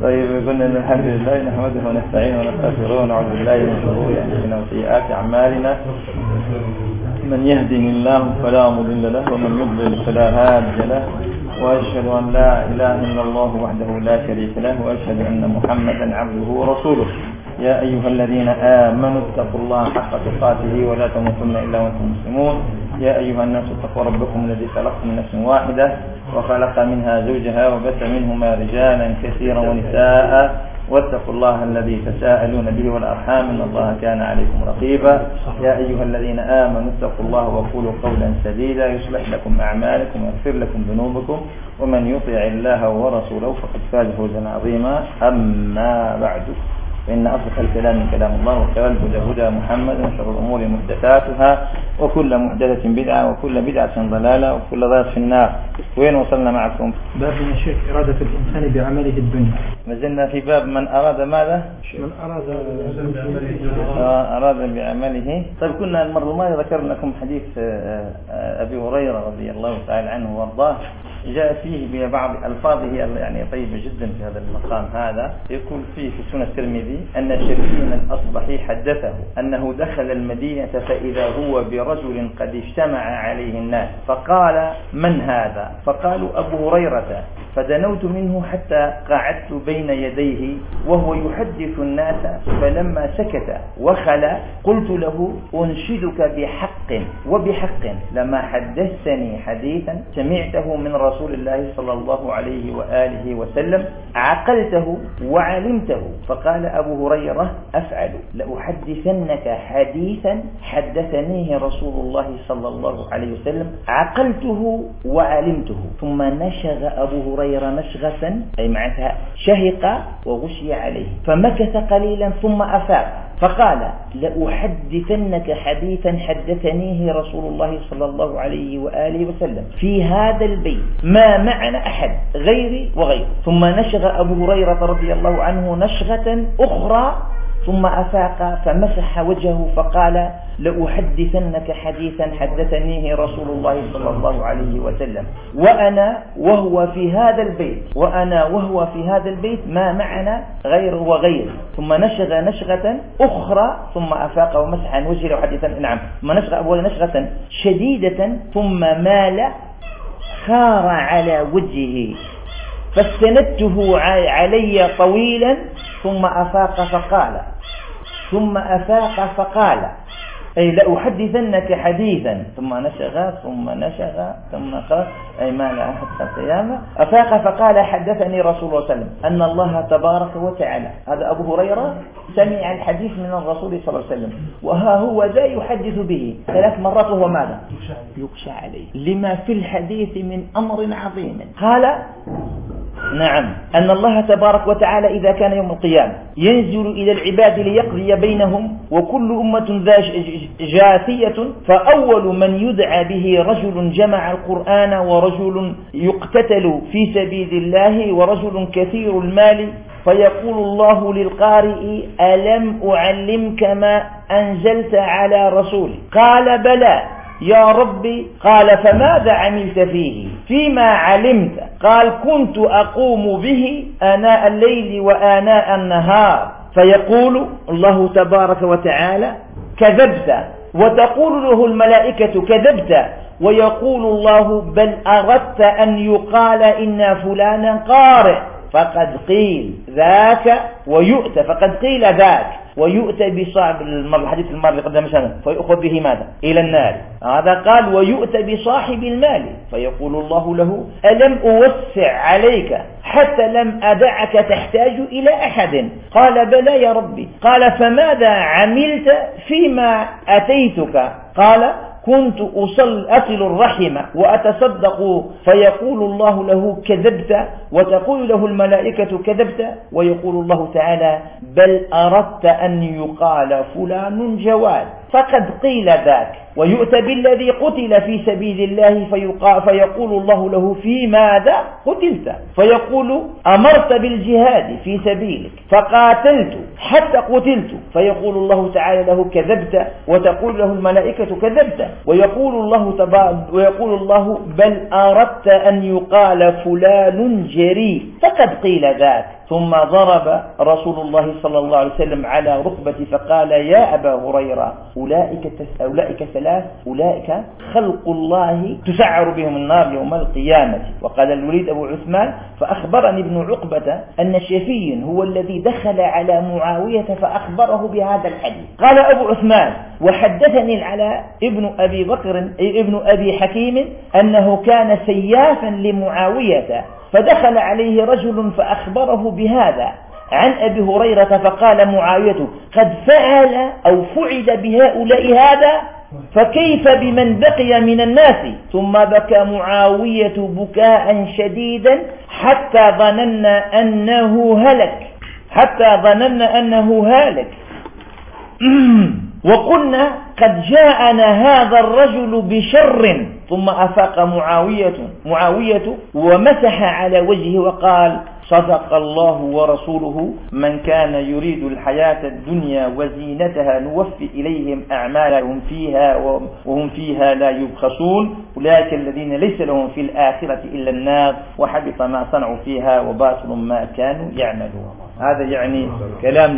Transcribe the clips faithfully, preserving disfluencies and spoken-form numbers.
طيب، قلنا ان الحمد لله نحمده ونستعينه ونستغفره ونعوذ بالله من شرور انفسنا وسيئات اعمالنا. من يهده الله فلا مضل له ومن يضلل فلا هادي له، واشهد ان لا اله الا الله وحده لا شريك له، واشهد ان محمدا عبده ورسوله. يا أيها الذين آمنوا اتقوا الله حق تقاته ولا تموتن إلا وأنتم مسلمون. يا أيها الناس اتقوا ربكم الذي خلقكم من نفس واحدة وخلق منها زوجها وبث منهما رجالا كثيرا ونساء، واتقوا الله الذي تساءلون به والأرحام إن الله كان عليكم رقيبا. يا أيها الذين آمنوا اتقوا الله وقولوا قولا سديدا يصلح لكم أعمالكم ويغفر لكم ذنوبكم، ومن يطع الله ورسوله فقد فاز فوزا عظيما. أما بعد، فإن أصدق الكلام كلام الله، وخير الهدى هدى محمد، وشر الأمور محدثاتها، وكل محدثة بدعة، وكل بدعة ضلالة، وكل ضلالة في النار. وين وصلنا معكم؟ باب من الشيخ إرادة الإنسان بعمله الدنيا. ما زلنا في باب من أراد ماذا؟ من أراد آه أراد بعمله. طيب، كنا المرة الماضية ذكرنا لكم حديث أبي هريرة رضي الله تعالى عنه وارضاه، جاء فيه ببعض ألفاظه يعني طيبة جدا في هذا المقام. هذا يقول فيه في سنة الترمذي أن شريك الأصبحي حدثه أنه دخل المدينة فإذا هو برجل قد اجتمع عليه الناس، فقال: من هذا؟ فقالوا: أبو هريرة. فدنوت منه حتى قعدت بين يديه وهو يحدث الناس، فلما سكت وخلى قلت له: أنشدك بحق وبحق لما حدثتني حديثا سمعته من رسول الله صلى الله عليه وآله وسلم عقلته وعلمته. فقال أبو هريرة: أفعل، لأحدثنك حديثا حدثنيه رسول الله صلى الله عليه وسلم عقلته وعلمته. ثم نشغ أبو هريرة نشغة، أي معناتها شهق وغشي عليه، فمكث قليلا ثم أفاق فقال: لأحدثنك حديثا حدثنيه رسول الله صلى الله عليه وآله وسلم في هذا البيت ما معنا أحد غيري وغيره. ثم نشغ أبو هريرة رضي الله عنه نشغة أخرى ثم أفاق فمسح وجهه فقال: لأحدثنك حديثا حدثنيه رسول الله صلى الله عليه وسلم وأنا وهو في هذا البيت وأنا وهو في هذا البيت ما معنا غيره وغيره. ثم نشغ نشغة أخرى ثم أفاق ومسح عن وجهه حديثا. نعم، ثم نشغ أبو نشغة شديدة ثم مال خار على وجهه فاستندته علي طويلا ثم أفاق فقال ثم أفاق فقال أي لأحدثنك حديثا. ثم نشغ ثم نشغ ثم قال أي ما لا حتى القيامة. أفاق فقال: حدثني رسول الله صلى الله عليه وسلم أن الله تبارك وتعالى. هذا أبو هريرة سمع الحديث من الرسول صلى الله عليه وسلم، وها هو ذا يحدث به ثلاث مرات، وهو ماذا؟ يخشى عليه لما في الحديث من أمر عظيم. قال: نعم، أن الله تبارك وتعالى إذا كان يوم القيامة ينزل إلى العباد ليقضي بينهم، وكل أمة جاثية، فأول من يدعى به رجل جمع القرآن، ورجل يقتتل في سبيل الله، ورجل كثير المال، فيقول الله للقارئ: ألم أعلمك ما أنزلت على رسولي؟ قال: بلى يا ربي. قال: فماذا عملت فيه؟ فيما علمت؟ قال: كنت أقوم به آناء الليل وآناء النهار. فيقول الله تبارك وتعالى: كذبت. وتقول له الملائكة: كذبت. ويقول الله: بل أردت أن يقال إن فلانا قارئ، فقد قيل ذاك ويؤتى فقد قيل ذاك ويؤتى بصاحب الحديث المال اللي قدم مثلا فيأخذ به ماذا؟ إلى النار. هذا قال: ويؤتى بصاحب المال فيقول الله له: ألم أوسع عليك حتى لم أدعك تحتاج إلى أحد؟ قال: بلى يا ربي. قال: فماذا عملت فيما أتيتك؟ قال: كنت أصل أصل الرحم وأتصدق. فيقول الله له: كذبت. وتقول له الملائكة: كذبت. ويقول الله تعالى: بل أردت أن يقال فلان جواد، فقد قيل ذاك. ويؤتى بالذي قتل في سبيل الله فيقول الله له: في ماذا قتلت؟ فيقول: أمرت بالجهاد في سبيلك فقاتلت حتى قتلت. فيقول الله تعالى له: كذبت. وتقول له الملائكة: كذبت. ويقول الله تبارك ويقول الله: بل أردت أن يقال فلان جريء، فقد قيل ذاك. ثم ضرب رسول الله صلى الله عليه وسلم على ركبتي فقال يا أبا هريرة أولئك, أولئك ثلاث أولئك خلق الله تسعر بهم النار يوم القيامة. وقال الوليد أبو عثمان فأخبرني ابن عقبة أن شفي هو الذي دخل على معاوية فأخبره بهذا الحديث. قال أبو عثمان وحدثني العلاء ابن أبي بكر ابن أبي حكيم أنه كان سيافا لمعاوية فدخل عليه رجل فأخبره بهذا عن أبي هريرة فقال معاوية قد فعل أو فعل بهؤلاء هذا فكيف بمن بقي من الناس. ثم بكى معاوية بكاء شديدا حتى ظننا أنه هلك حتى ظننا أنه هالك وقلنا قد جاءنا هذا الرجل بشر. ثم أفاق معاوية معاوية ومسح على وجهه وقال صدق الله ورسوله من كان يريد الحياة الدنيا وزينتها نوفي إليهم أعمالهم فيها وهم فيها لا يبخسون أولئك الذين ليس لهم في الآخرة إلا النار وحبط ما صنعوا فيها وباطل ما كانوا يعملون. هذا يعني كلام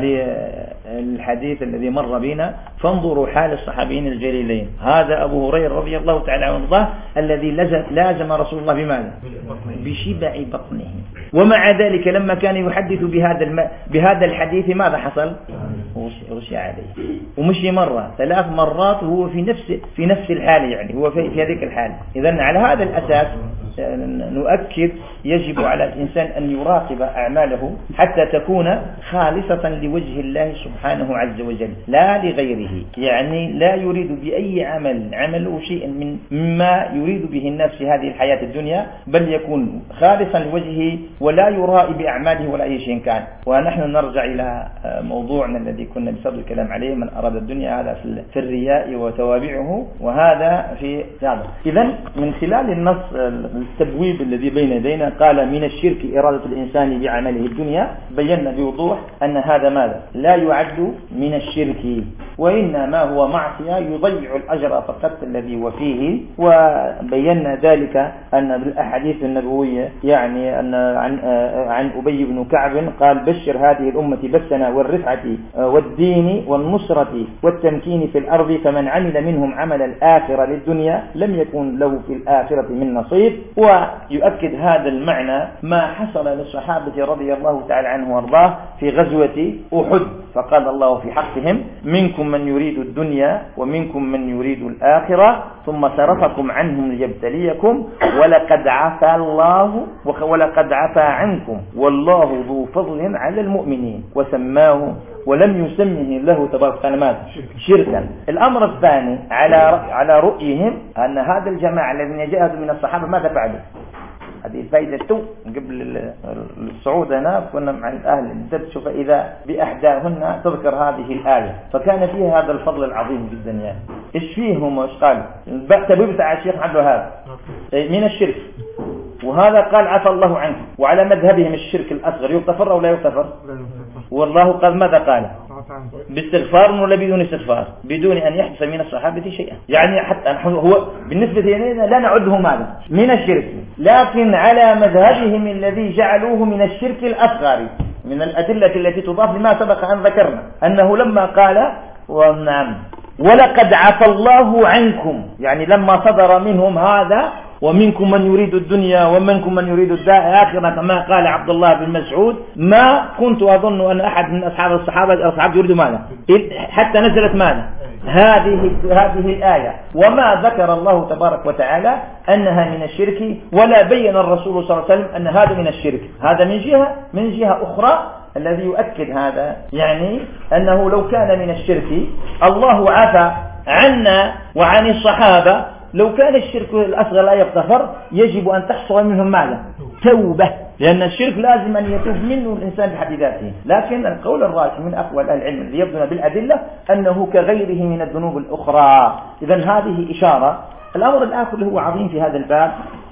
للحديث الذي مر بنا. فانظروا حال الصحابيين الجليلين. هذا أبو هريرة رضي الله تعالى عنه الذي لازم رسول الله بماذا؟ بشبع بطنه. ومع ذلك لما كان يحدث بهذا الم... بهذا الحديث ماذا حصل؟ غشي عليه ومشي مرة ثلاث مرات وهو في نفس في نفس الحال، يعني هو في, في هذيك الحال. إذن على هذا الأساس نؤكد يجب على الإنسان أن يراقب أعماله حتى تكون خالصة لوجه الله سبحانه عز وجل لا لغيره. يعني لا يريد بأي عمل عمله شيء من مما يريد به الناس في هذه الحياة الدنيا، بل يكون خالصا لوجهه ولا يرائي بأعماله ولا أي شيء كان. ونحن نرجع إلى موضوعنا الذي كنا بصدد الكلام عليه، من أراد الدنيا هذا في الرياء وتوابعه، وهذا في هذا. إذن من خلال النص التبويب الذي بين يدينا قال من الشرك إرادة الإنسان بعمله الدنيا، بينا بوضوح أن هذا ماذا؟ لا يعد من الشرك، وإنما هو معصية يضيع الأجر فقط الذي هو فيه. وبينا ذلك أن بالأحاديث النبوية يعني أن عن عن أبي بن كعب قال بشر هذه الأمة بالسنة والرفعة والدين والنصرة والتمكين في الأرض، فمن عمل منهم عمل الآخرة للدنيا لم يكن له في الآخرة من نصيب. ويؤكد هذا المعنى ما حصل للصحابة رضي الله تعالى عنه وارضاه في غزوة أحد، فقال الله في حقهم منكم من يريد الدنيا ومنكم من يريد الآخرة ثم صرفكم عنهم ليبتليكم ولقد عفا الله ولقد عفا عنكم والله ذو فضل على المؤمنين وسماه ولم يسمه له تبارك وتعالى شركا. الأمر الثاني على على رؤيهم أن هذا الجماعة الذين جاءوا من الصحابة ماذا فعلوا؟ هذه الفائدة تو قبل الصعود هنا كنا مع الأهل الدرس، فإذا بأحداهن تذكر هذه الآية، فكان فيها هذا الفضل العظيم جدا. يعني إيش فيهم وإيش قالوا؟ تبويب على الشيخ عبد الوهاب من الشرك، وهذا قال عفى الله عنه. وعلى مذهبهم الشرك الأصغر يغتفر أو لا يغتفر؟ والله قال ماذا قال؟ باستغفار ولا بدون استغفار؟ بدون أن يحدث من الصحابة شيئا. يعني حتى هو بالنسبة إلينا لا نعده ماذا؟ من الشرك، لكن على مذهبهم الذي جعلوه من الشرك الأصغر من الأدلة التي تضاف لما سبق أن ذكرنا أنه لما قال ونعم ولقد عفى الله عنكم، يعني لما صدر منهم هذا ومنكم من يريد الدنيا ومنكم من يريد الآخرة كما قال عبد الله بن مسعود، ما كنت أظن أن أحد من أصحاب الصحابة أصحاب يريد ماذا حتى نزلت ماذا هذه هذه الآية. وما ذكر الله تبارك وتعالى أنها من الشرك، ولا بين الرسول صلى الله عليه وسلم أن هذا من الشرك. هذا من جهة من جهة أخرى الذي يؤكد هذا، يعني أنه لو كان من الشرك الله عفى عنا وعن الصحابة، لو كان الشرك الأصغر لا يغتفر يجب أن تحصل منهم ماذا؟ توبة، لأن الشرك لازم أن يتوب منه الإنسان بحد ذاته. لكن القول الراجح من أقوال العلم الذي يبدو بالأدلة أنه كغيره من الذنوب الأخرى. إذن هذه إشارة. الأمر الآخر هو عظيم في هذا الباب،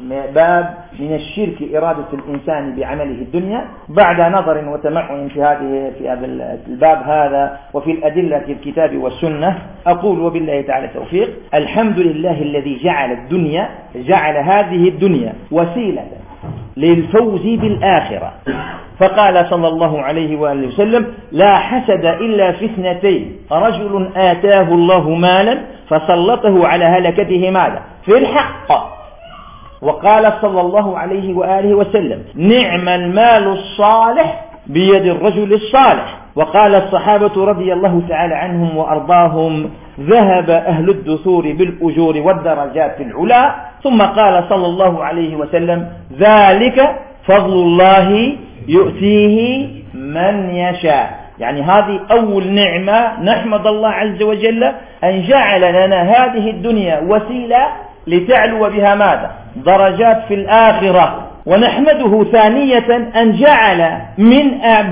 باب من الشرك إرادة الإنسان بعمله الدنيا، بعد نظر وتمعن في هذه في هذا الباب هذا وفي الأدلة في الكتاب والسنة. أقول وبالله تعالى التوفيق، الحمد لله الذي جعل الدنيا جعل هذه الدنيا وسيلة للفوز بالآخرة. فقال صلى الله عليه وآله وسلم: لا حسد إلا في اثنتين: رجل آتاه الله مالا فسلطه على هلكته مالا في الحق. وقال صلى الله عليه وآله وسلم: نعم المال الصالح بيد الرجل الصالح. وقال الصحابة رضي الله تعالى عنهم وأرضاهم: ذهب أهل الدثور بالأجور والدرجات العلا. ثم قال صلى الله عليه وسلم: ذلك فضل الله يؤتيه من يشاء. يعني هذه أول نعمة نحمد الله عز وجل أن جعل لنا هذه الدنيا وسيلة لتعلو بها ماذا؟ درجات في الآخرة. ونحمده ثانية أن جعل من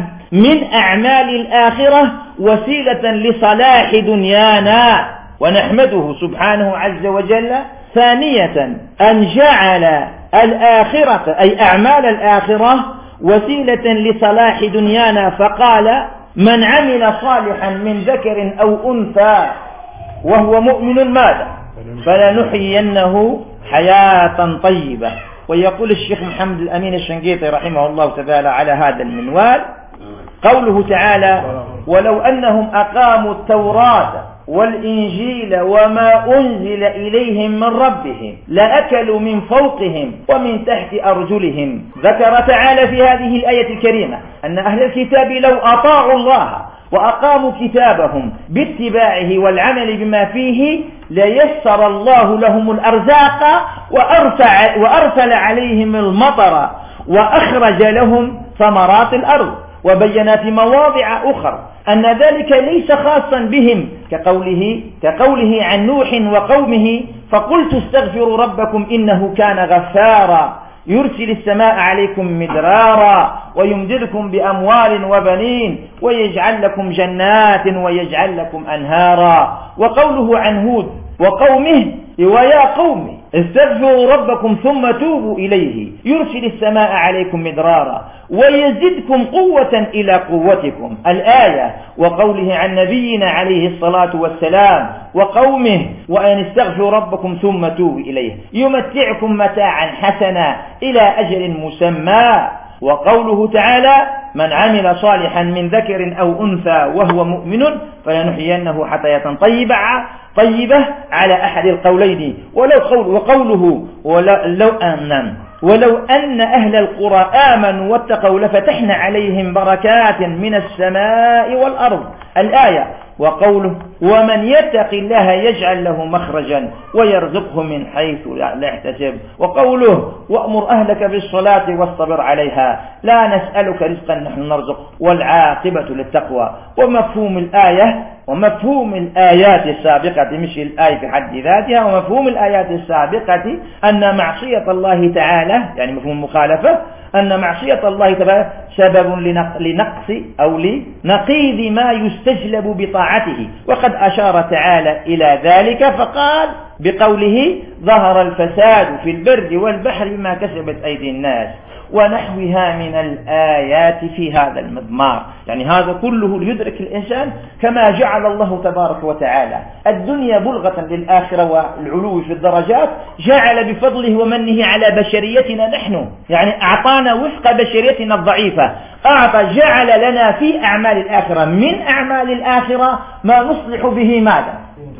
من أعمال الآخرة وسيلة لصلاح دنيانا. ونحمده سبحانه عز وجل ثانية أن جعل الآخرة أي أعمال الآخرة وسيلة لصلاح دنيانا، فقال: من عمل صالحا من ذكر أو أنثى وهو مؤمن ماذا؟ فلنحيينه حياة طيبة. ويقول الشيخ محمد الأمين الشنقيطي رحمه الله تعالى على هذا المنوال قوله تعالى: ولو أنهم أقاموا التوراة والإنجيل وما أنزل إليهم من ربهم لأكلوا من فوقهم ومن تحت أرجلهم. ذكر تعالى في هذه الآية الكريمة أن أهل الكتاب لو أطاعوا الله وأقاموا كتابهم باتباعه والعمل بما فيه ليسر الله لهم الأرزاق وأرسل, وأرسل عليهم المطر وأخرج لهم ثمرات الأرض. وبين في مواضع أخرى أن ذلك ليس خاصا بهم كقوله, كقوله عن نوح وقومه: فقلت استغفروا ربكم إنه كان غفارا يرسل السماء عليكم مدرارا ويمددكم بأموال وبنين ويجعل لكم جنات ويجعل لكم أنهارا. وقوله عن هود وقومه: ويا قوم استغفروا ربكم ثم توبوا إليه يرسل السماء عليكم مدرارا ويزدكم قوة إلى قوتكم. الآية. وقوله عن نبينا عليه الصلاة والسلام وقومه: وأن استغفروا ربكم ثم توبوا إليه يمتعكم متاعا حسنا إلى أجل مسمى. وقوله تعالى: من عمل صالحا من ذكر أو أنثى وهو مؤمن فلنحيينه حياة طيبة طيبة على أحد القولين. ولو قول وقوله ولو أن ولو أن أهل القرى آمنوا واتقوا لفتحنا عليهم بركات من السماء والأرض. الآية. وقوله: ومن يتق الله يجعل له مخرجا ويرزقه من حيث لا يحتسب. وقوله: وأمر أهلك بالصلاة واصطبر عليها لا نسألك رزقا نحن نرزق والعاقبة للتقوى. ومفهوم الآية ومفهوم الآيات السابقة، مش الآية في حد ذاتها، ومفهوم الآيات السابقة أن معصية الله تعالى يعني مفهوم المخالفة أن معصية الله تعالى سبب لنقص أو لنقيض ما يستجلب بطاعته. وقد أشار تعالى إلى ذلك فقال بقوله: ظهر الفساد في البر والبحر بما كسبت أيدي الناس ونحوها من الآيات في هذا المضمار. يعني هذا كله ليدرك الإنسان كما جعل الله تبارك وتعالى الدنيا بلغة للآخرة والعلو في الدرجات، جعل بفضله ومنه على بشريتنا نحن، يعني أعطانا وفق بشريتنا الضعيفة، أعطى جعل لنا في أعمال الآخرة من أعمال الآخرة ما نصلح به ماذا؟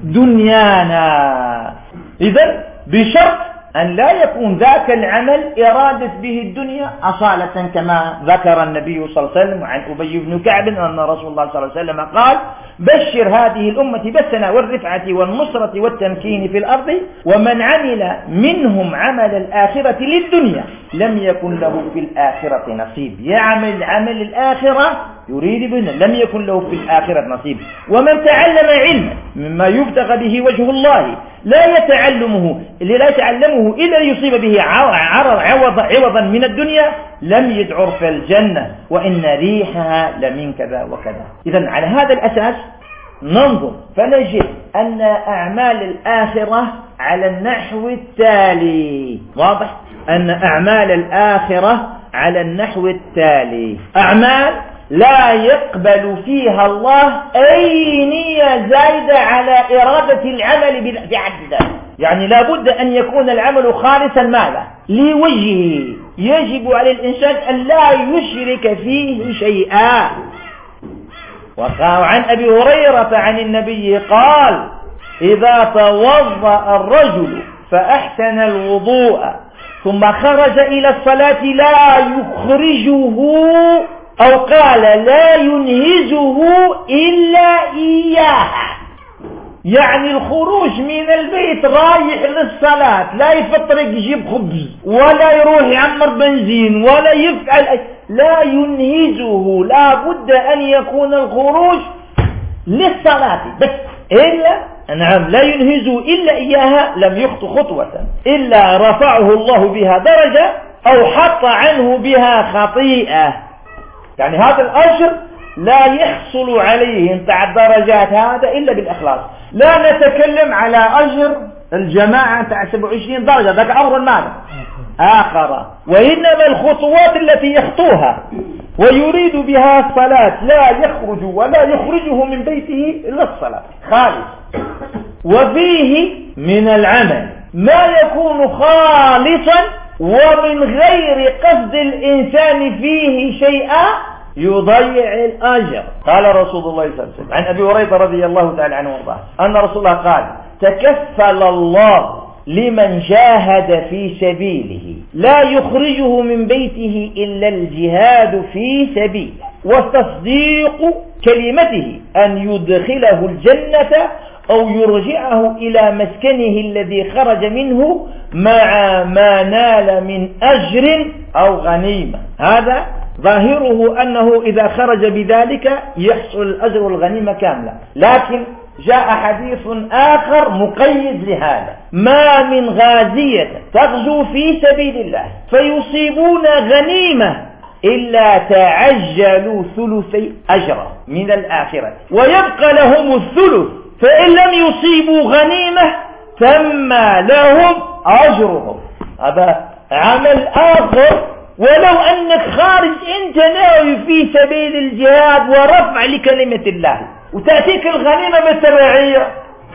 دنيانا. إذن بشرط أن لا يكون ذاك العمل إرادة به الدنيا أصالة، كما ذكر النبي صلى الله عليه وسلم عن أبي بن كعب أن رسول الله صلى الله عليه وسلم قال: بشر هذه الأمة بالسنة والرفعة والنصرة والتمكين في الأرض، ومن عمل منهم عمل الآخرة للدنيا لم يكن له في الآخرة نصيب. يعمل عمل الآخرة يريد بنا لم يكن له في الآخرة نصيب. ومن تعلم علما مما يبتغى به وجه الله لا يتعلمه لا يتعلمه إلا ليصيب به عوض عوضا من الدنيا لم يدعر في الجنة وإن ريحها لمن كذا وكذا. إذن على هذا الأساس ننظر فنجد أن أعمال الآخرة على النحو التالي. واضح أن أعمال الآخرة على النحو التالي: أعمال لا يقبل فيها الله أي نية زايدة على إرادة العمل بحد ذاته، يعني لا بد أن يكون العمل خالصا ماذا؟ لوجهه يجب على الإنسان أن لا يشرك فيه شيئا. وعن أبي هريرة عن النبي قال: إذا توضأ الرجل فأحسن الوضوء ثم خرج إلى الصلاة لا يخرجه، أو قال لا ينهزه إلا إياها، يعني الخروج من البيت رايح للصلاة لا يفطرق يجيب خبز ولا يروح يعمر بنزين ولا يفعل، لا ينهزه، لا بد أن يكون الخروج للصلاة بس، إلا نعم لا ينهزه إلا إياها، لم يخط خطوة إلا رفعه الله بها درجة أو حط عنه بها خطيئة. يعني هذا الأجر لا يحصل عليه انتع الدرجات هذا إلا بالإخلاص. لا نتكلم على أجر الجماعة تاع سبعة وعشرين درجة، ذاك أمر ماذا آخر، وإنما الخطوات التي يخطوها ويريد بها الصلاة لا يخرج ولا يخرجه من بيته إلا الصلاة خالص. وفيه من العمل ما يكون خالصا ومن غير قصد الإنسان فيه شيئا يضيع الأجر. قال رسول الله صلى الله عليه وسلم عن أبي هريرة رضي الله تعالى عنه وارضاه أن رسول الله قال: تكفل الله لمن جاهد في سبيله لا يخرجه من بيته إلا الجهاد في سبيله وتصديق كلمته أن يدخله الجنة أو يرجعه إلى مسكنه الذي خرج منه مع ما نال من أجر أو غنيمة. هذا ظاهره أنه إذا خرج بذلك يحصل الأجر والغنيمة كاملة، لكن جاء حديث آخر مقيد لهذا: ما من غازية تغزو في سبيل الله فيصيبون غنيمة إلا تعجلوا ثلثي أجر من الآخرة ويبقى لهم الثلث، فإن لم يصيبوا غنيمة ثم لهم أجرهم. هذا عمل آخر، ولو أنك خارج أنت ناوي في سبيل الجهاد ورفع لكلمة الله وتأتيك الغنيمة بالتبعية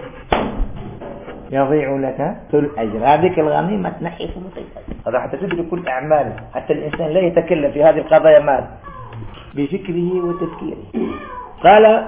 يضيع لك ثلث أجر. هذه الغنيمة تنحي ثلث أجر. هذا حتى تدرك كل أعماله، حتى الإنسان لا يتكلم في هذه القضايا مال بفكره وتفكيره. قال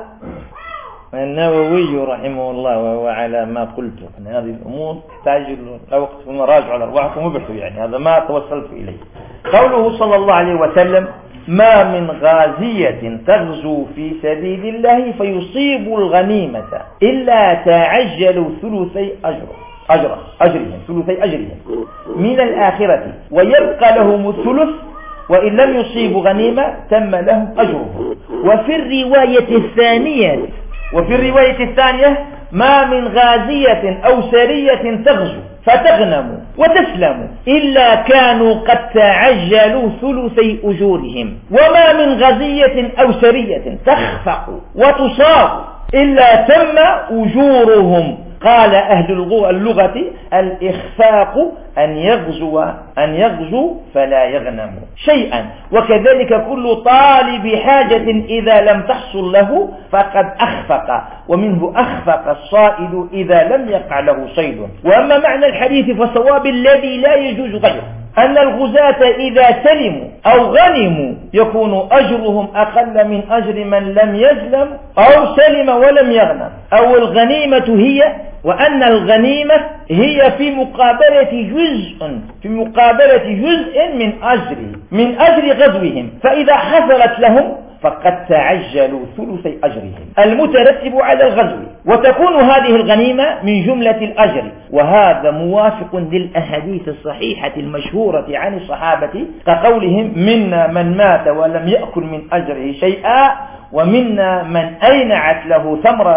النووي رحمه الله وهو على ما قلت أن هذه الأمور تحتاج إلى وقت في المراجعة الأربعة ومبحث، يعني هذا ما توصلت إليه. قوله صلى الله عليه وسلم: ما من غازية تغزو في سبيل الله فيصيب الغنيمة إلا تعجلوا ثلثي أجر أجر أجرهم ثلثي أجرهم من الآخرة ويبقى لهم الثلث، وإن لم يصيبوا غنيمة تم لهم أجرهم. وفي الرواية الثانية وفي الرواية الثانية ما من غازية أو سرية تغزو فتغنموا وتسلموا إلا كانوا قد تعجلوا ثلثي أجورهم، وما من غزية أو سرية تخفق وتصاب إلا تم أجورهم. قال أهل اللغة: الإخفاق أن يغزو أن يغزو فلا يغنم شيئا، وكذلك كل طالب حاجة إذا لم تحصل له فقد أخفق، ومنه أخفق الصائد إذا لم يقع له صيد. وأما معنى الحديث فالصواب الذي لا يجوز غيره أن الغزاة إذا سلموا أو غنموا يكون أجرهم أقل من أجر من لم يسلم أو سلم ولم يغنم، أو الغنيمة هي وأن الغنيمة هي في مقابلة جزء في مقابلة جزء من أجر من أجر غزوهم، فإذا حصلت لهم فقد تعجلوا ثلثي أجرهم المترتب على الغزو، وتكون هذه الغنيمة من جملة الأجر. وهذا موافق للأحاديث الصحيحة المشهورة عن الصحابة كقولهم: منا من مات ولم يأكل من أجره شيئا، ومنا من أينعت له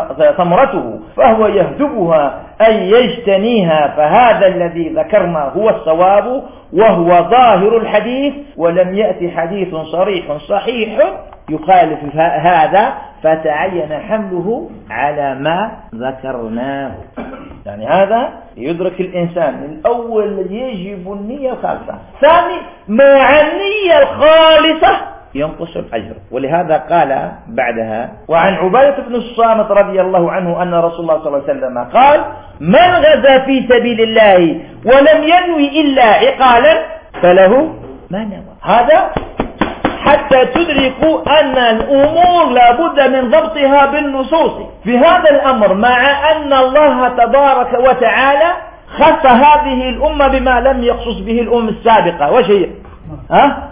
ثمرته فهو يهدبها أي يجتنيها. فهذا الذي ذكرنا هو الصواب وهو ظاهر الحديث، ولم يأتي حديث صريح صحيح يخالف هذا فتعين حمله على ما ذكرناه. يعني هذا يدرك الإنسان الأول يجب النية الخالصة، ثاني مع النية الخالصة ينقص الأجر. ولهذا قال بعدها: وعن عبادة بن الصامت رضي الله عنه أن رسول الله صلى الله عليه وسلم قال: من غزا في سبيل الله ولم ينوي إلا عقالا فله ما نوى. هذا حتى تدركوا أن الأمور لابد من ضبطها بالنصوص. في هذا الأمر مع أن الله تبارك وتعالى خص هذه الأمة بما لم يخصص به الأمم السابقة، وش هي؟ ها؟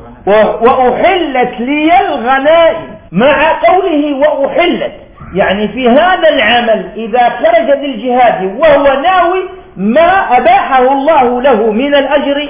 وأحلت لي الغنائم، مع قوله وأحلت، يعني في هذا العمل إذا خرج للجهاد وهو ناوي ما أباحه الله له من الأجر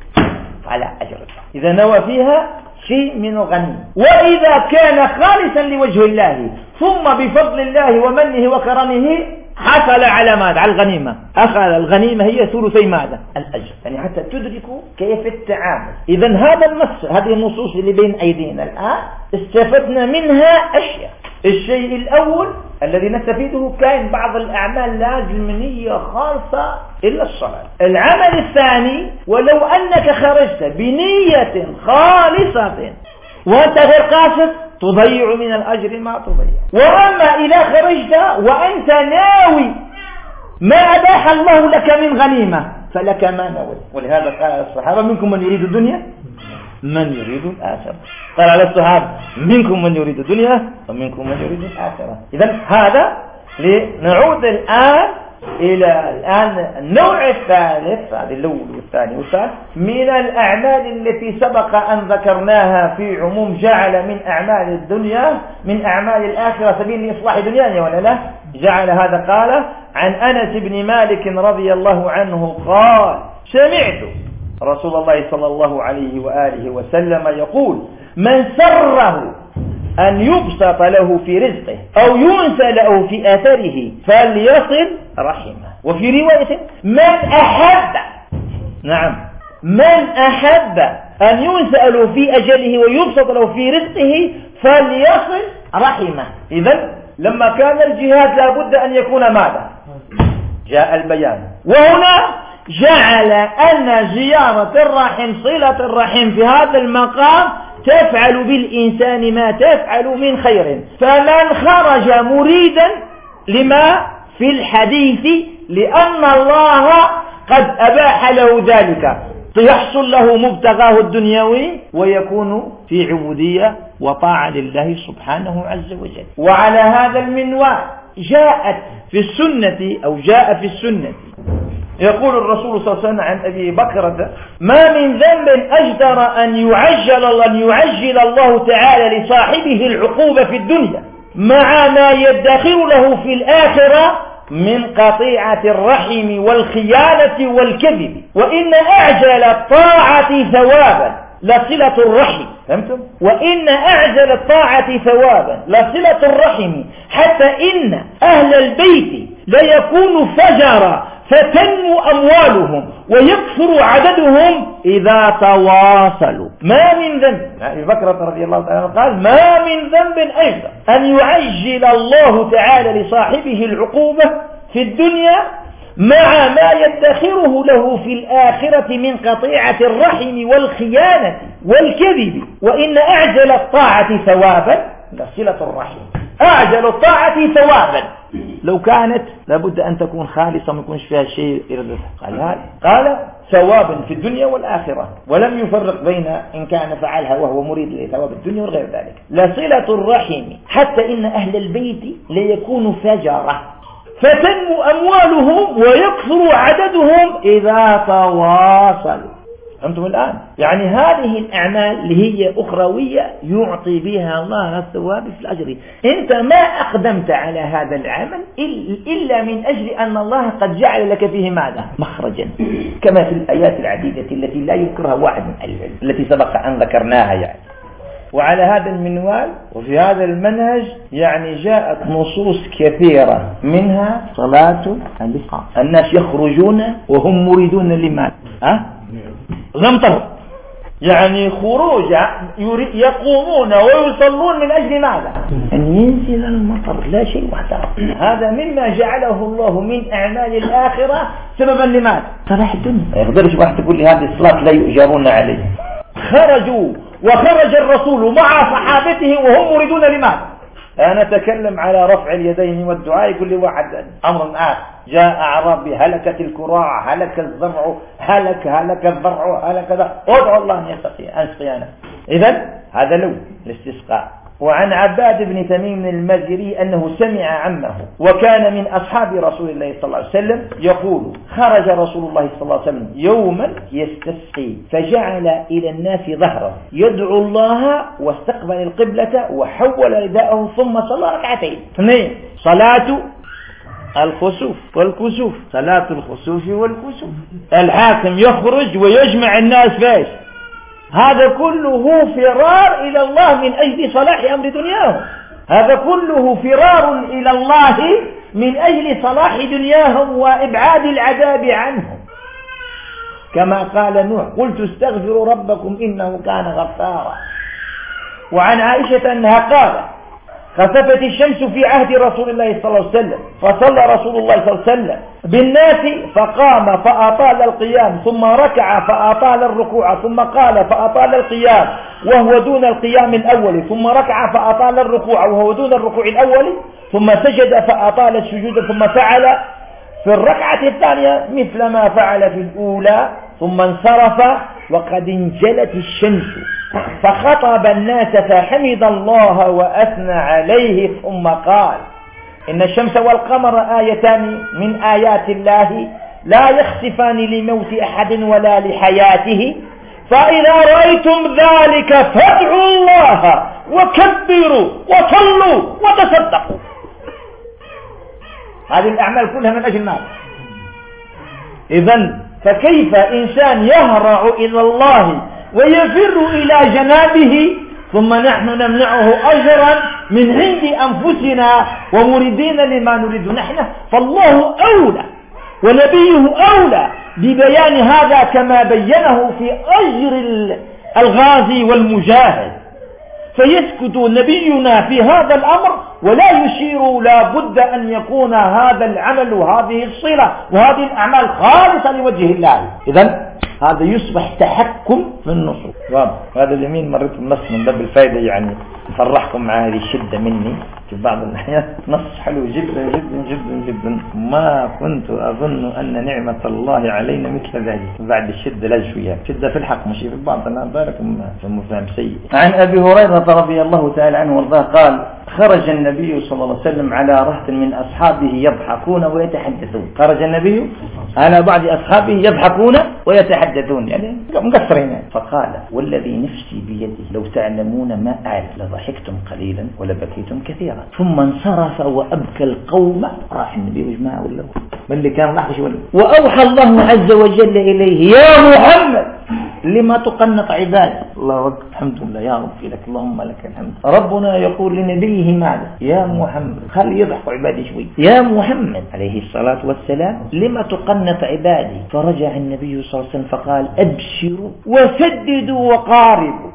على أجر، إذا نوى فيها شيء من الغنيمة. وإذا كان خالصا لوجه الله ثم بفضل الله ومنه وكرمه حصل على ماذا؟ على الغنيمة. أخذ الغنيمة هي ثلثي ماذا؟ الأجر. يعني حتى تدركوا كيف التعامل. إذا هذا النص، هذه النصوص اللي بين أيدينا الآن استفدنا منها أشياء. الشيء الأول الذي نستفيده كان بعض الأعمال لازم نية خالصة إلا الصلاة. العمل الثاني ولو أنك خرجت بنية خالصة وأنت غير قاصد تضيع من الأجر ما تضيع. وأما إذا خرجت وأنت ناوي ما أباح الله لك من غنيمة فلك ما نويت. ولهذا قال الصحابة منكم من يريد الدنيا من يريد الآخرة. قال على الصحابة منكم من يريد الدنيا ومنكم من يريد الآخرة. إذن هذا لنعود الآن إلى الآن النوع الثالث، هذا الأول والثاني والثالث من الأعمال التي سبق أن ذكرناها في عموم جعل من أعمال الدنيا من أعمال الآخرة سبيل لإصلاح دنيانا ولا لا؟ جعل هذا. قال عن أنس بن مالك رضي الله عنه قال سمعت رسول الله صلى الله عليه وآله وسلم يقول من سره أن يبسط له في رزقه أو ينسى له في أثره فليصل رحمه. وفي رواية من أحب، نعم من أحب أن ينسى له في أجله ويبسط له في رزقه فليصل رحمه. إذن لما كان الجهاد لابد أن يكون ماذا؟ جاء البيان. وهنا جعل أن زيارة الرحم صلة الرحم في هذا المقام تفعل بالإنسان ما تفعل من خير. فمن خرج مريدا لما في الحديث لأن الله قد أباح له ذلك يحصل له مبتغاه الدنيوي ويكون في عبودية وطاعة لله سبحانه عز وجل. وعلى هذا المنوال جاءت في السنة أو جاء في السنة يقول الرسول صلى الله عليه وسلم عن أبي بكرة ما من ذنب أجدر أن يعجل, أن يعجل الله تعالى لصاحبه العقوبة في الدنيا مع ما يدخر له في الآخرة من قطيعة الرحم والخيانة والكذب. وإن أعجل الطاعة ثوابا لصلة الرحم، فهمتم؟ وإن أعجل الطاعة ثوابا لصلة الرحم حتى إن أهل البيت ليكون فجرا فتنمو أموالهم ويكثر عددهم إذا تواصلوا. ما من ذنب، أبي بكر رضي الله تعالى قال ما من ذنب أيضا أن يعجل الله تعالى لصاحبه العقوبة في الدنيا مع ما يدخره له في الآخرة من قطيعة الرحم والخيانة والكذب. وإن أعجل الطاعة ثوابا لصلة الرحم. أعجل الطاعة ثوابا لو كانت لابد أن تكون خالصة ما يكونش فيها شيء إرادة. قال قال ثوابا في الدنيا والآخرة، ولم يفرق بين إن كان فعلها وهو مريد لثواب الدنيا وغير ذلك. لصلة الرحم حتى إن أهل البيت ليكونوا فجرة فتنمو أموالهم ويكثر عددهم إذا تواصلوا. أنتم الآن يعني هذه الأعمال اللي هي أخروية يعطي بها الله الثواب في الأجر. أنت ما أقدمت على هذا العمل إلا من أجل أن الله قد جعل لك فيه ماذا؟ مخرجا، كما في الآيات العديدة التي لا يذكرها واحد من العلم التي سبق أن ذكرناها يعني. وعلى هذا المنوال وفي هذا المنهج يعني جاءت نصوص كثيرة منها صلاة الاستسقاء. الناس يخرجون وهم مريدون لماذا؟ أه؟ لم تر يعني خروج يقومون ويصلون من أجل ماذا؟ أن ينزل المطر لا شيء محترم. هذا مما جعله الله من أعمال الآخرة سببا لماذا؟ صلاح الدنيا. يقدرش واحد تقول لي هذه الصلاة لا يؤجرون عليه. خرجوا وخرج الرسول مع صحابته وهم مريدون لماذا؟ أنا أتكلم على رفع اليدين والدعاء. يقول لي واحد أمر آخر، جاء أعرابي هلكت الكراع، هلك الزرع، هلك هلك الزرع، هلك ذا، ادعو الله أن يسقي أسقينا. إذن هذا لو الاستسقاء. وعن عباد بن تميم المازري أنه سمع عمه وكان من أصحاب رسول الله صلى الله عليه وسلم يقول: خرج رسول الله صلى الله عليه وسلم يوما يستسقي فجعل إلى الناس ظهره يدعو الله واستقبل القبلة وحول رداءه ثم صلى ركعتين. اثنين، صلاة الخسوف والكسوف، صلاة الخسوف والكسوف. الحاكم يخرج ويجمع الناس فيش، هذا كله فرار إلى الله من أجل صلاح أمر دنياهم، هذا كله فرار إلى الله من أجل صلاح دنياهم وإبعاد العذاب عنهم. كما قال نوح: قلت استغفروا ربكم إنه كان غفارا. وعن عائشة أنها قالت: خسفت الشمس في عهد رسول الله صلى الله عليه وسلم فصلى رسول الله صلى الله عليه وسلم بالناس فقام فأطال القيام ثم ركع فأطال الركوع ثم قال فأطال القيام وهو دون القيام الأول ثم ركع فأطال الركوع وهو دون الركوع الأول ثم سجد فأطال السجود ثم فعل في الركعة الثانية مثل ما فعل في الأولى ثم انصرف وقد انجلت الشمس فخطب الناس فحمد الله وأثنى عليه ثم قال: إن الشمس والقمر آيتان من آيات الله لا يخسفان لموت أحد ولا لحياته، فإذا رأيتم ذلك فادعوا الله وكبروا وصلوا وتصدقوا. هذه الأعمال كلها من أجل ماذا؟ إذن فكيف إنسان يهرع إلى الله ويفر إلى جنابه ثم نحن نمنعه أجرا من عند أنفسنا ومريدين لما نريد نحن؟ فالله أولى ونبيه أولى ببيان هذا كما بينه في أجر الغازي والمجاهد. فيسكت نبينا في هذا الأمر ولا يشير لا بد أن يكون هذا العمل وهذه الصلة وهذه الأعمال خالصة لوجه الله. إذن هذا يصبح تحكم في النصوص. هذا اليمين مريت النص من باب الفائدة، يعني نفرحكم مع هذه الشدة مني في بعض الأحيان. نص حلو جدا جدا جدا جدا، ما كنت أظن أن نعمة الله علينا مثل ذلك. بعد الشدة لا شوية شدة في الحق مش في بعض الناس بالكم فهم سيء. عن أبي هريرة رضي الله تعالى عنه وارضاه قال: خرج النبي صلى الله عليه وسلم على رهط من أصحابه يضحكون ويتحدثون. خرج النبي على بعض أصحابه يضحكون ويتحدثون، يعني مقصرين. فقال: والذي نفسي بيده لو تعلمون ما أعلم لضحكتم قليلا ولبكيتم كثيرا. ثم انصرف وأبكى القوم. راح النبي وجماعة ولا من اللي كان راح ولا. وأوحى الله عز وجل إليه: يا محمد لما تقنط عبادك. الله أكبر، الحمد لله يا رب لك اللهم لك الحمد. ربنا يقول لنبيه ماذا؟ يا محمد، خلي يضحك عبادي شوي. يا محمد عليه الصلاة والسلام لما تقنط عبادي. فرجع النبي صلى الله عليه وسلم فقال: أبشروا وسددوا وقاربوا.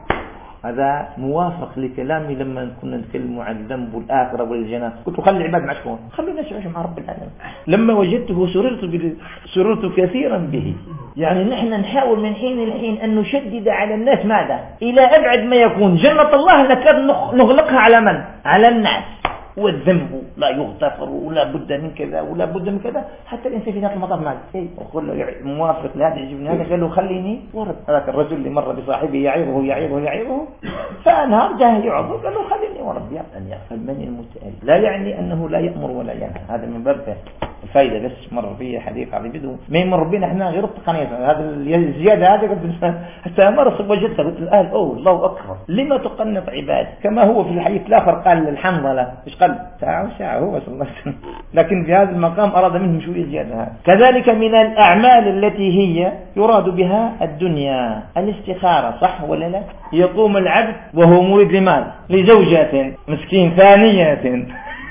هذا موافق لكلامي لما كنا نتكلم عن الذنب والآخرة والجنة. قلت خلي العباد مع شكون، خلوا الناس يعيشوا مع رب العالمين. لما وجدته سررت ب... سررت كثيرا به. يعني نحن نحاول من حين لحين أن نشدد على الناس ماذا؟ إلى أبعد ما يكون. جنة الله نكاد نغلقها على من؟ على الناس. والذنب لا يغتفر ولا بد من كذا ولا بد من كذا، حتى الإنسان في ذات المطاف ماذا؟ إيه وقل له موافق لهذا يجبني هذا، قال له خليني ورد. هذاك الرجل اللي مر بصاحبه يعيبه يعيبه يعيبه فأنهار جاه يعظه، قال له خليني ورد. يا أن يفهم من المتألي لا يعني أنه لا يأمر ولا ينهى، هذا من باب الفائدة. بس مر فيه حديث عن بدو ما يمر بنا احنا غير التقنية. هذا الزيادة هذا قد حتى مرة وجدتها قلت الآن أوه الله أكبر لما تقنط عباد. كما هو في الحديث الآخر قال للحنظلة إيش قال؟ ساعة وساعة هو صلى الله عليه وسلم، لكن في هذا المقام أراد منهم شوية زيادة. كذلك من الأعمال التي هي يراد بها الدنيا الاستخارة، صح ولا لا؟ يقوم العبد وهو مريد لمال لزوجة مسكين ثانية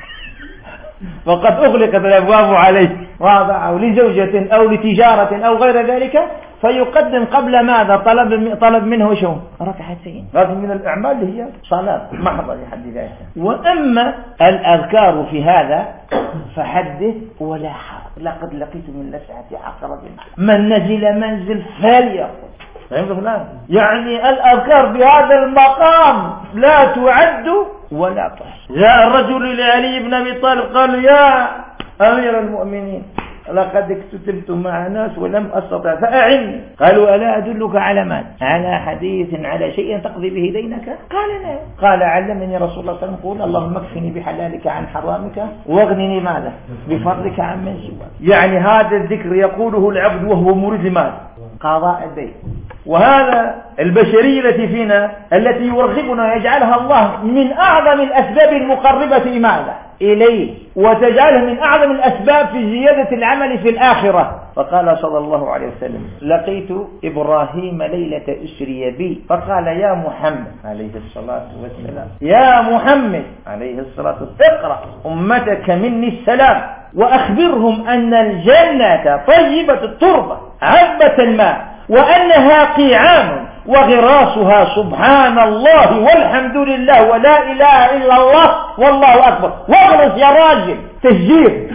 وقد أغلقت الأبواب عليه واضع، أو لزوجة أو لتجارة أو غير ذلك، فيقدم قبل ماذا؟ طلب طلب منه شو؟ ركعتين. هذه من الأعمال اللي هي صلاة محضة لحد ذلك. وأما الأذكار في هذا فحدث ولا حرج. لقد لقيت من لسعة عقرب من نزل منزل فليقل فهمت فلان؟ يعني الأذكار بهذا المقام لا تعد ولا تحصى. جاء الرجل إلى علي بن أبي طالب قال يا أمير المؤمنين لقد اكتتبت مع ناس ولم أستطع فأعني. قالوا ألا أدلك على ماذا؟ على حديث على شيء تقضي به دينك؟ قال نعم. قال علمني رسول الله صلى الله عليه وسلم قول اللهم اكفني بحلالك عن حرامك واغنني ماذا بفضلك عن من سواك. يعني هذا الذكر يقوله العبد وهو مريد ماذا؟ قضاء الدين. وهذا البشرية التي فينا التي يرغبنا يجعلها الله من أعظم الأسباب المقربة ماذا إليه، وتجعله من أعظم الأسباب في زيادة العمل في الآخرة. فقال صلى الله عليه وسلم لقيت إبراهيم ليلة أسري بي فقال يا محمد عليه الصلاة والسلام يا محمد عليه الصلاة والسلام اقرأ أمتك مني السلام وأخبرهم أن الجنة طيبة التربة عذبة الماء وأنها قيعان وغراسها سبحان الله والحمد لله ولا إله إلا الله والله أكبر. واغرس يا راجل تشجير.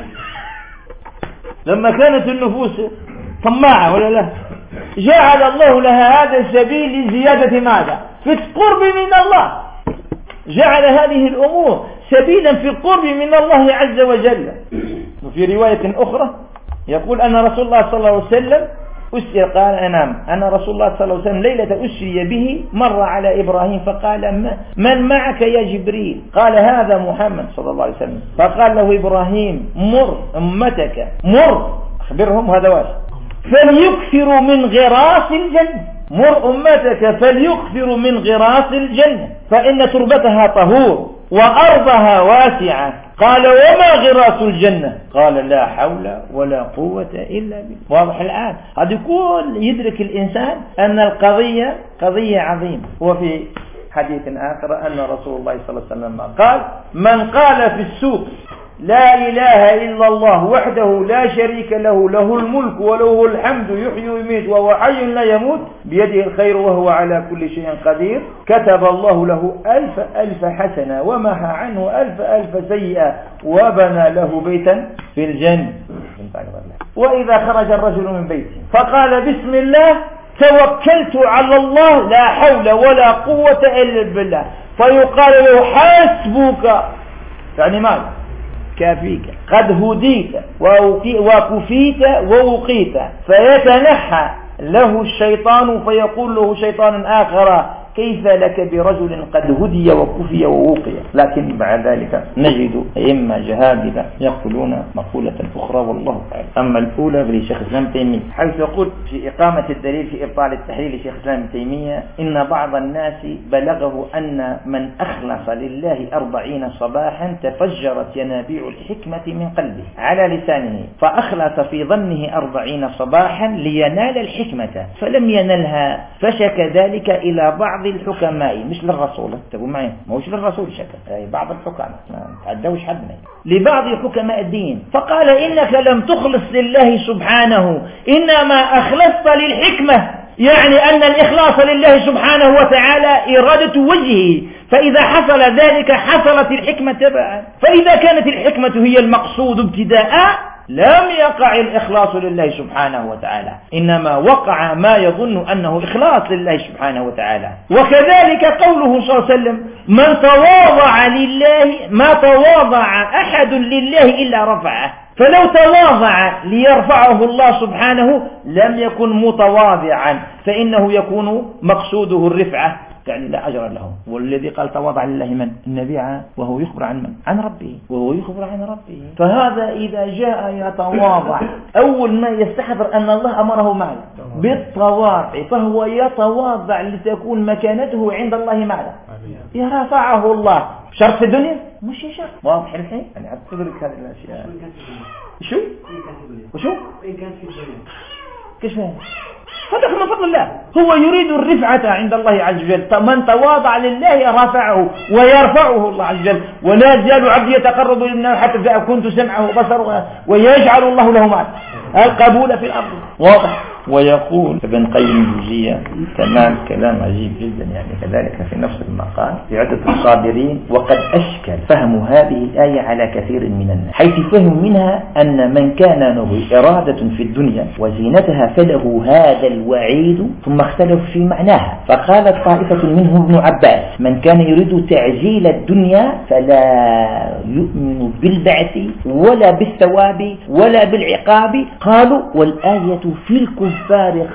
لما كانت النفوس طماعة ولا لا جعل الله لها هذا السبيل لزيادة ماذا في القرب من الله. جعل هذه الأمور سبيلا في القرب من الله عز وجل. وفي رواية أخرى يقول أن رسول الله صلى الله عليه وسلم أسري قال أنام أن رسول الله صلى الله عليه وسلم ليلة أسري به مر على إبراهيم فقال من معك يا جبريل؟ قال هذا محمد صلى الله عليه وسلم. فقال له إبراهيم مر أمتك مر أخبرهم هذا واسع فليكثروا من غراس الجنة. مر أمتك فليكثروا من غراس الجنة فإن تربتها طهور وأرضها واسعة. قال وما غراس الجنة؟ قال لا حول ولا قوة إلا بالله. واضح الآن. هذا يكون يدرك الإنسان أن القضية قضية عظيمة. وفي حديث آخر أن رسول الله صلى الله عليه وسلم قال من قال في السوق لا إله إلا الله وحده لا شريك له له الملك وله الحمد يحيي ويميت وهو حي لا يموت بيده الخير وهو على كل شيء قدير كتب الله له ألف ألف حسنة ومحى عنه ألف ألف سيئة وبنى له بيتا في الجنة. وإذا خرج الرجل من بيته فقال بسم الله توكلت على الله لا حول ولا قوة إلا بالله فيقال له حسبك يعني ماذا كافيك قد هديت وكفيت ووقيت فيتنحى له الشيطان فيقول له شيطان آخر كيف لك برجل قد هدي وكفي ووقي. لكن بعد ذلك نجد إما جهابذة يقولون مقولة أخرى والله تعالى. أما الأولى لشيخ الإسلام تيمية حيث يقول في إقامة الدليل في إبطال التحليل لشيخ الإسلام تيمية إن بعض الناس بلغه أن من أخلص لله أربعين صباحا تفجرت ينابيع الحكمة من قلبه على لسانه فأخلص في ظنه أربعين صباحا لينال الحكمة فلم ينلها فشك ذلك إلى بعض الحكماء مش للرسول تقول معي ما هوش للرسول شكا أي بعض الحكماء ما تعدوش حدنا لبعض حكماء الدين فقال إنك لم تخلص لله سبحانه إنما أخلصت للحكمة يعني أن الإخلاص لله سبحانه وتعالى إرادة وجهه فإذا حصل ذلك حصلت الحكمة تبعا فإذا كانت الحكمة هي المقصود ابتداء لم يقع الإخلاص لله سبحانه وتعالى إنما وقع ما يظن أنه إخلاص لله سبحانه وتعالى. وكذلك قوله صلى الله عليه وسلم من تواضع لله ما تواضع أحد لله إلا رفعه فلو تواضع ليرفعه الله سبحانه لم يكن متواضعا فإنه يكون مقصوده الرفعة يعني لا أجر له. والذي قال تواضع لله من النبي وهو يخبر عن من عن ربه وهو يخبر عن ربه فهذا إذا جاء يتواضع أول ما يستحضر أن الله أمره معه بالتواضع فهو يتواضع لتكون مكانته عند الله معه يرفعه الله. شرط في الدنيا مش شرط واضح الحين يعني أتدرك هذه الأشياء شو وشو إن كان في الدنيا كيف هذا من فضل الله هو يريد الرفعة عند الله عز وجل من تواضع لله رفعه ويرفعه الله عز وجل ولا يزال عبدي يتقرب إليه حتى إذا كنت سمعه وبصره ويجعل الله له معه القبول في الأرض واضح. ويقول ابن قيم الجوزية تمام كلام عجيب جدا يعني كذلك في نفس المقال في عدة الصابرين: وقد أشكل فهم هذه الآية على كثير من الناس، حيث فهم منها أن من كان له إرادة في الدنيا وزينتها فله هذا الوعيد، ثم اختلفوا في معناها، فقالت طائفة منهم ابن عباس: من كان يريد تعجيل الدنيا فلا يؤمن بالبعث ولا بالثواب ولا بالعقاب. قالوا: والآية في الكفار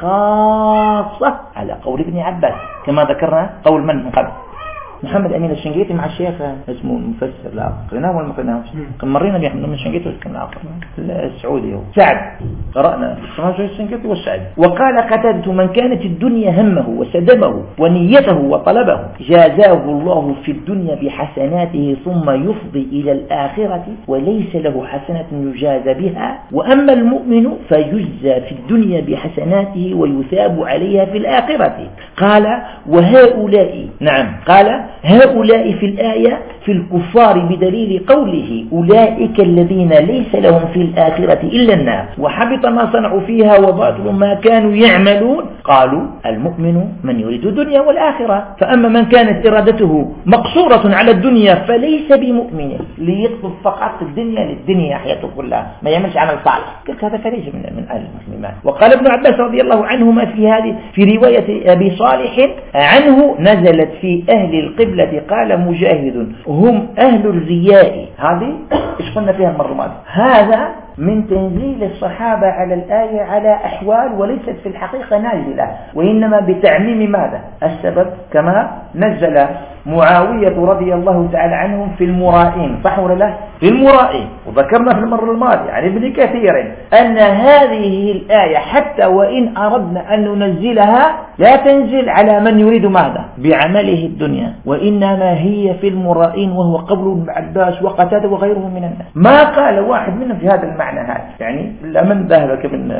خاصة على قول ابن عباس، كما ذكرنا قول من من قبل. محمد أمين الشنقيطي مع الشيخ اسمه مفسر، لا قرناه ولا ما قرناهوش؟ مرينا بمحمد أمين الشنقيطي وكان آخر السعودي هو سعد، قرأنا الشنقيطي والسعد. وقال قتادة: من كانت الدنيا همه وسدمه ونيته وطلبه جازاه الله في الدنيا بحسناته ثم يفضي إلى الآخرة وليس له حسنة يجازى بها، وأما المؤمن فيجزى في الدنيا بحسناته ويثاب عليها في الآخرة. قال: وهؤلاء نعم قال هؤلاء في الآية في الكفار بدليل قوله: أولئك الذين ليس لهم في الآخرة إلا النار وحبط ما صنعوا فيها وباطل ما كانوا يعملون. قالوا: المؤمن من يريد الدنيا والآخرة، فأما من كانت إرادته مقصورة على الدنيا فليس بمؤمن، ليطلب فقط الدنيا للدنيا حياته كلها، ما يعملش عمل صالح. هذا فليس من من أهل المسلمين. وقال ابن عباس رضي الله عنهما في هذه في رواية أبي صالح عنه: نزلت في أهل القبلة قال مجاهد: هم أهل الرياء. هذه إيش قلنا فيها المرة الماضية؟ هذا من تنزيل الصحابة على الآية على أحوال وليست في الحقيقة نازلة، وإنما بتعميم ماذا؟ السبب، كما نزل معاوية رضي الله تعالى عنهم في المرائين، صح ولا لا؟ في المرائين، وذكرنا في المرة الماضية عن ابن كثير أن هذه الآية حتى وإن أردنا أن ننزلها لا تنزل على من يريد ماذا؟ بعمله الدنيا، وإنما هي في المرائين، وهو قول ابن عباس وقتادة وغيرهم من الناس. ما قال واحد منهم في هذا المعنى هذا، يعني من ذهب كمن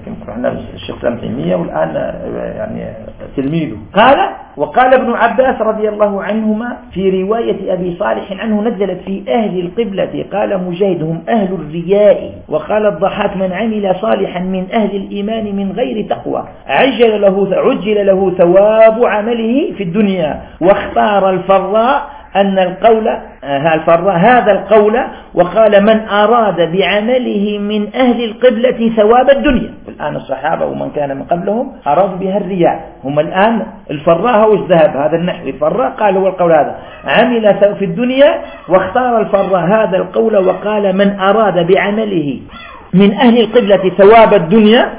كم الشيخ سلام تيمية والآن يعني تلميذه. قال: وقال ابن عباس رضي الله عنهما في رواية أبي صالح عنه: نزلت في أهل القبلة قال مجاهد: هم أهل الرياء. وقال الضحاك: من عمل صالحا من أهل الإيمان من غير تقوى عجل له عجل له ثواب عمله في الدنيا. واختار الفراء أن القول هذا القول وقال: من أراد بعمله من أهل القبلة ثواب الدنيا. الآن الصحابة ومن كان من قبلهم أرادوا بها الرياء، هم الآن الفراء هو الذهب، هذا النحو الفراء قال هو القول هذا عمل في الدنيا، واختار الفراء هذا القول وقال: من أراد بعمله من أهل القبلة ثواب الدنيا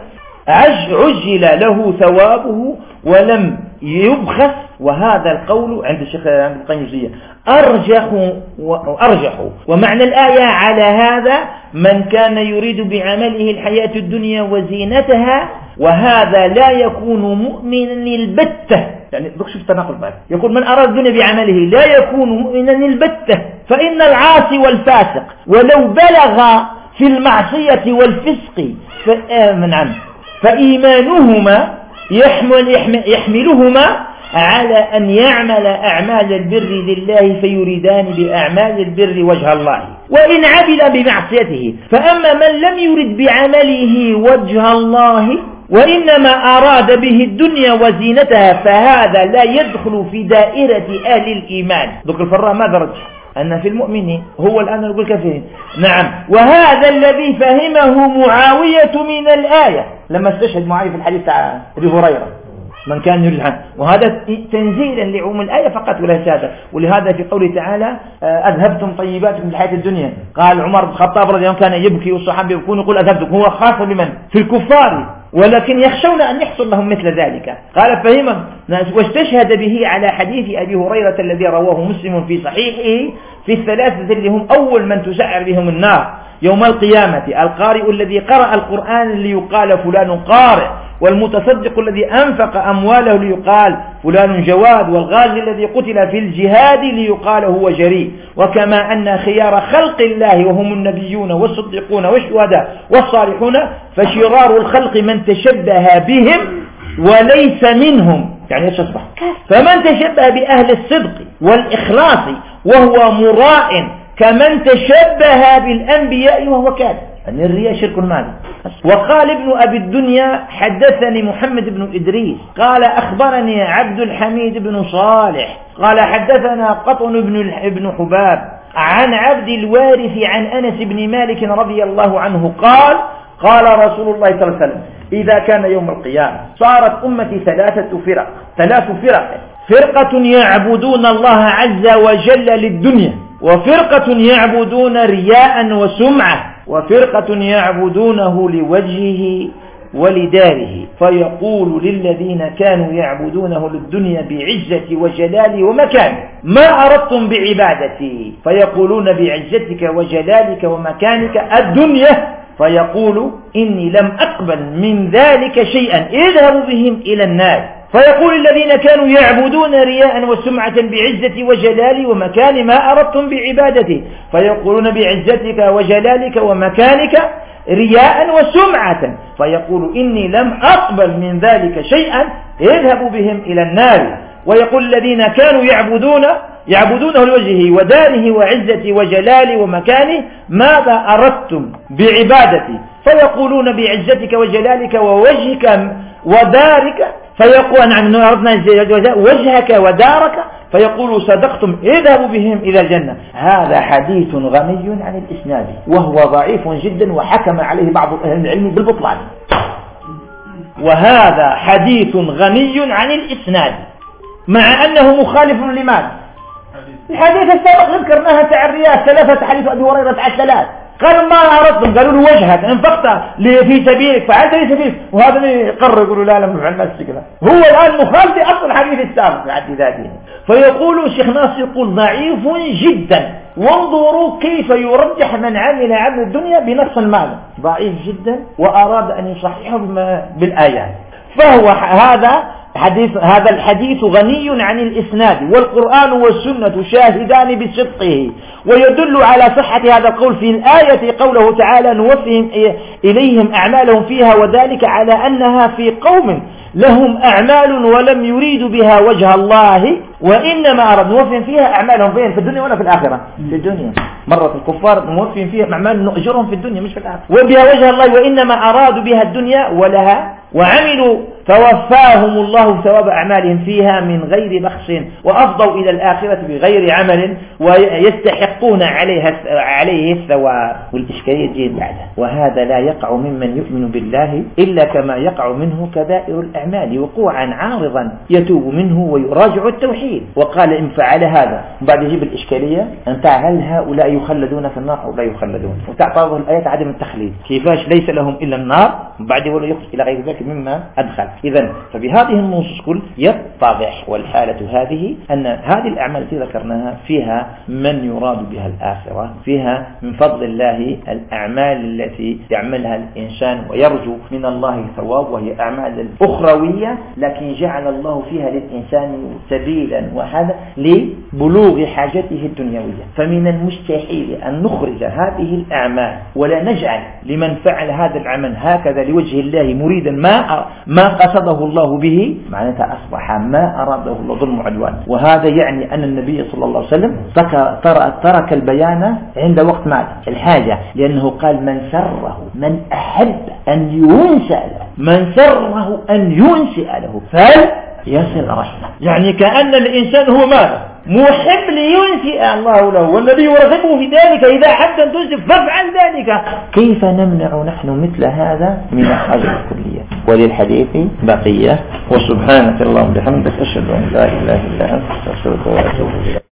عجل له ثوابه ولم يبخس. وهذا القول عند الشيخ عند القيموزية أرجح وأرجح. ومعنى الآية على هذا: من كان يريد بعمله الحياة الدنيا وزينتها، وهذا لا يكون مؤمنا البتة. يعني شوف التناقض بعد، يقول من أراد الدنيا بعمله لا يكون مؤمنا البتة، فإن العاصي والفاسق ولو بلغ في المعصية والفسق فآمن عنه فإيمانهما يحمل يحملهما على أن يعمل أعمال البر لله فيريدان بأعمال البر وجه الله، وإن عمل بمعصيته. فأما من لم يرد بعمله وجه الله وإنما أراد به الدنيا وزينتها فهذا لا يدخل في دائرة أهل الإيمان. ذكر الفراء ماذا رجح؟ أن في المؤمنين هو الآن نقول كثير. نعم، وهذا الذي فهمه معاوية من الآية لما استشهد معاوية في الحديث عن أبي هريرة: من كان يريد عنه. وهذا تنزيلا لعموم الآية فقط ولا زيادة. ولهذا في قوله تعالى: أذهبتم طيباتكم في الحياة الدنيا. قال عمر بن الخطاب رضي الله عنه كان يبكي والصحابة يبكون يقول أذهبتم، هو خاص بمن؟ في الكفار، ولكن يخشون أن يحصل لهم مثل ذلك. قال: فهمه واستشهد به على حديث أبي هريرة الذي رواه مسلم في صحيحه في الثلاثة اللي هم أول من تسعر بهم النار يوم القيامة: القارئ الذي قرأ القرآن ليقال فلان قارئ، والمتصدق الذي أنفق أمواله ليقال فلان جواد، والغازي الذي قتل في الجهاد ليقال هو جريء. وكما أن خيار خلق الله وهم النبيون والصديقون والشهداء والصالحون، فشرار الخلق من تشبه بهم وليس منهم، يعني ايش اصبح؟ فمن تشبه بأهل الصدق والإخلاص وهو مراء كمن تشبه بالأنبياء وهو كاذب. أن الرياء شرك ماذا. وقال ابن أبي الدنيا حدثني محمد بن إدريس قال أخبرني عبد الحميد بن صالح قال حدثنا قطن بن حباب عن عبد الوارث عن أنس بن مالك رضي الله عنه قال قال رسول الله صلى الله عليه وسلم إذا كان يوم القيامة صارت أمتي ثلاثة فرق ثلاث فرق فرقة يعبدون الله عز وجل للدنيا، وفرقة يعبدون رياء وسمعة، وفرقة يعبدونه لوجهه ولداره. فيقول للذين كانوا يعبدونه للدنيا بعزة وجلال ومكان ما أردتم بعبادتي؟ فيقولون بعزتك وجلالك ومكانك الدنيا. فيقول إني لم أقبل من ذلك شيئا اذهبوا بهم إلى النار. فيقول الذين كانوا يعبدون رياء وسمعة بعزة وجلالي ومكان ما أردتم بعبادتي؟ فيقولون بعزتك وجلالك ومكانك رياء وسمعة. فيقول إني لم أقبل من ذلك شيئا اذهبوا بهم إلى النار. ويقول الذين كانوا يعبدون يعبدونه لوجهه وداره وعزتي وجلالي ومكاني ماذا أردتم بعبادتي؟ فيقولون بعزتك وجلالك ووجهك ودارك. فيقول نحن أردنا وجهك ودارك. فيقول صدقتم اذهبوا بهم إلى الجنة. هذا حديث غني عن الإسناد وهو ضعيف جدا وحكم عليه بعض أهل العلم بالبطلان. وهذا حديث غني عن الإسناد مع أنه مخالف لماذا؟ الحديث السابق ذكرناها تاع الرياء ثلاثة حديث أبي هريرة على الثلاث قال ما أردتم قالوا له وجهك انفقت في سبيلك فعلت في سبيلك وهذا يقرر يقولوا لا لا ما فعلناش كذا. هو الآن مخالف أصل الحديث السابق بعد ذاته. فيقول الشيخ ناصر يقول ضعيف جدا. وانظروا كيف يرجح من عمل عمل الدنيا بنص المال ضعيف جدا وأراد أن يصححه بالآيات. فهو هذا حديث هذا الحديث غني عن الإسناد والقرآن والسنة شاهدان بصدقه. ويدل على صحة هذا القول في الآية قوله تعالى نوفهم إليهم أعمالهم فيها وذلك على أنها في قوم لهم أعمال ولم يريدوا بها وجه الله وإنما أراد نوفهم فيها أعمالهم فين في الدنيا ولا في الآخرة؟ في الدنيا. مرة الكفار نوفهم فيها أعمال نؤجرهم في الدنيا مش في الآخرة وبها وجه الله وإنما أرادوا بها الدنيا ولها وعملوا فوفاهم الله ثواب أعمالهم فيها من غير بخس وأفضوا إلى الآخرة بغير عمل ويستحقون عليها عليه الثواب. والإشكالية تجي بعدها وهذا لا يقع ممن يؤمن بالله إلا كما يقع منه كبائر الأعمال وقوعا عارضا يتوب منه ويراجع التوحيد. وقال إن فعل هذا بعد يجيب الإشكالية أنت هل هؤلاء يخلدون في النار أو لا يخلدون وتعترض الآية عدم التخليد كيفاش ليس لهم إلا النار بعد ولا يخرج إلى غير ذلك مما أدخل. إذن فبهذه النصوص كل يتضح والحالة هذه أن هذه الأعمال التي ذكرناها فيها من يراد بها الآخرة فيها من فضل الله الأعمال التي يعملها الإنسان ويرجو من الله ثواب وهي أعمال أخروية لكن جعل الله فيها للإنسان سبيلا وهذا لبلوغ حاجته الدنيوية. فمن المستحيل أن نخرج هذه الأعمال ولا نجعل لمن فعل هذا العمل هكذا لوجه الله مريدا ما ما قصده الله به معناتها أصبح ما أراده الله ظلم وعدوان. وهذا يعني أن النبي صلى الله عليه وسلم ترك البيان عند وقت ماذا الحاجة لأنه قال من سره من أحب أن ينسى له من سره أن ينسى له فليصل رحمه. يعني كأن الإنسان هو ماذا محب لينسئ الله له والذي يرغبه في ذلك إذا حبت أن تنسف فافعل ذلك. كيف نمنع نحن مثل هذا من الحاجة الكلية؟ وللحديث بقية. وسبحانك اللهم وبحمدك أشهد أن لا إله إلا أنت أستغفرك وأتوب إليك.